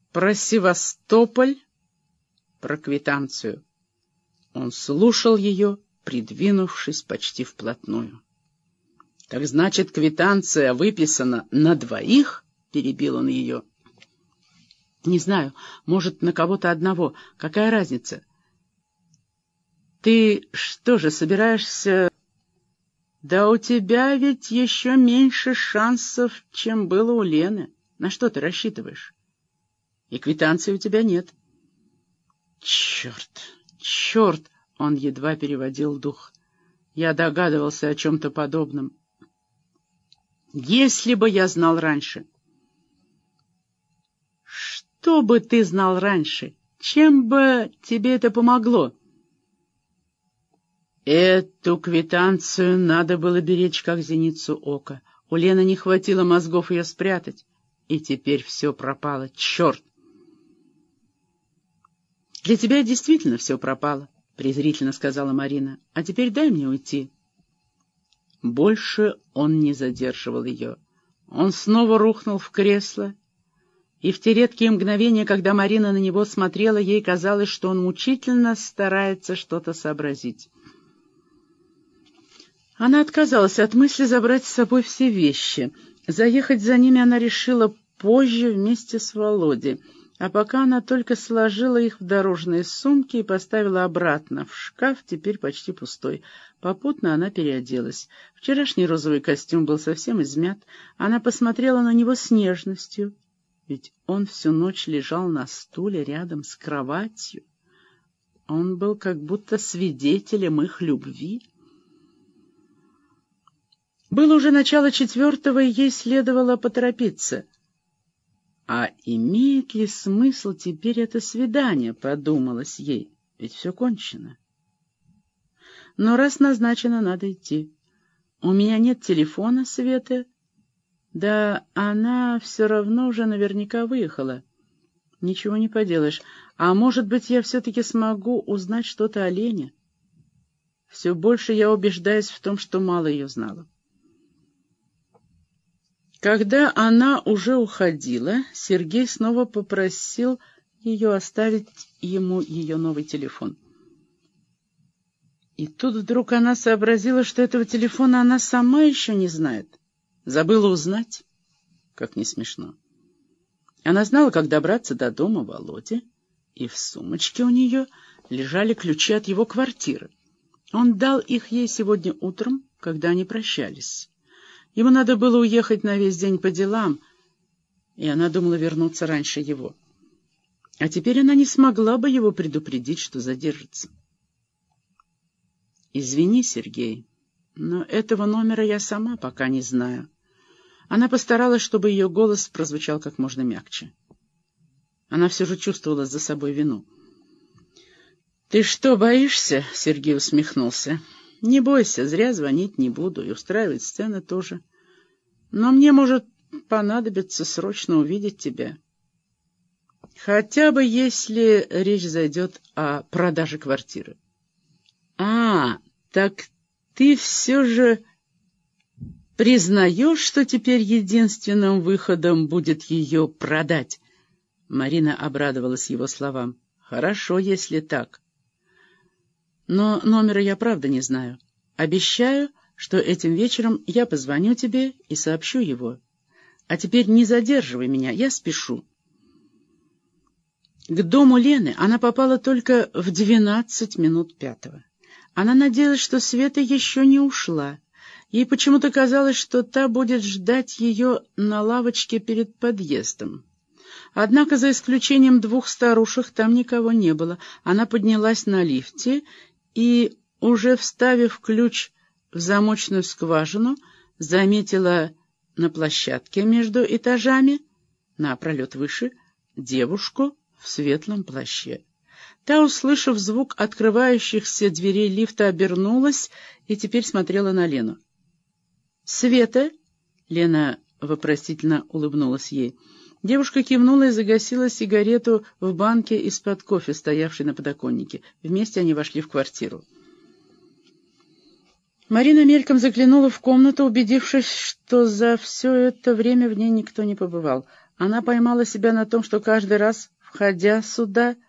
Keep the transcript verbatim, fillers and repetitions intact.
про Севастополь, про квитанцию. Он слушал ее, придвинувшись почти вплотную. — Так значит, квитанция выписана на двоих? — перебил он ее. — Не знаю, может, на кого-то одного. Какая разница? — Ты что же, собираешься... Да у тебя ведь еще меньше шансов, чем было у Лены. На что ты рассчитываешь? И квитанции у тебя нет. Черт, черт! Он едва переводил дух. Я догадывался о чем-то подобном. Если бы я знал раньше. Что бы ты знал раньше? Чем бы тебе это помогло? Эту квитанцию надо было беречь, как зеницу ока. У Лены не хватило мозгов ее спрятать. И теперь все пропало. Черт! Для тебя действительно все пропало, презрительно сказала Марина. А теперь дай мне уйти. Больше он не задерживал ее. Он снова рухнул в кресло, и в те редкие мгновения, когда Марина на него смотрела, ей казалось, что он мучительно старается что-то сообразить. Она отказалась от мысли забрать с собой все вещи. Заехать за ними она решила позже вместе с Володей, а пока она только сложила их в дорожные сумки и поставила обратно в шкаф, теперь почти пустой. Попутно она переоделась. Вчерашний розовый костюм был совсем измят. Она посмотрела на него с нежностью, ведь он всю ночь лежал на стуле рядом с кроватью. Он был как будто свидетелем их любви. Было уже начало четвертого, и ей следовало поторопиться. А имеет ли смысл теперь это свидание, подумалось ей, ведь все кончено. Но раз назначено, надо идти. У меня нет телефона Светы, да она все равно уже наверняка выехала. Ничего не поделаешь. А может быть, я все-таки смогу узнать что-то о Лене? Все больше я убеждаюсь в том, что мало ее знала. Когда она уже уходила, Сергей снова попросил ее оставить ему ее новый телефон. И тут вдруг она сообразила, что этого телефона она сама еще не знает. Забыла узнать? Как не смешно. Она знала, как добраться до дома Володи, и в сумочке у нее лежали ключи от его квартиры. Он дал их ей сегодня утром, когда они прощались. Ему надо было уехать на весь день по делам, и она думала вернуться раньше его. А теперь она не смогла бы его предупредить, что задержится. «Извини, Сергей, но этого номера я сама пока не знаю». Она постаралась, чтобы ее голос прозвучал как можно мягче. Она все же чувствовала за собой вину. «Ты что, боишься?» — Сергей усмехнулся. «Не бойся, зря звонить не буду и устраивать сцены тоже. Но мне может понадобиться срочно увидеть тебя. Хотя бы если речь зайдет о продаже квартиры». «А, так ты все же признаешь, что теперь единственным выходом будет ее продать?» Марина обрадовалась его словам. «Хорошо, если так. Но номера я правда не знаю. Обещаю, что этим вечером я позвоню тебе и сообщу его. А теперь не задерживай меня, я спешу». К дому Лены она попала только в двенадцать минут пятого. Она надеялась, что Света еще не ушла. Ей почему-то казалось, что та будет ждать ее на лавочке перед подъездом. Однако, за исключением двух старушек, там никого не было. Она поднялась на лифте и, уже вставив ключ в замочную скважину, заметила на площадке между этажами, напролет выше, девушку в светлом плаще. Та, услышав звук открывающихся дверей лифта, обернулась и теперь смотрела на Лену. «Света?» — Лена вопросительно улыбнулась ей. Девушка кивнула и загасила сигарету в банке из-под кофе, стоявшей на подоконнике. Вместе они вошли в квартиру. Марина мельком заглянула в комнату, убедившись, что за все это время в ней никто не побывал. Она поймала себя на том, что каждый раз, входя сюда,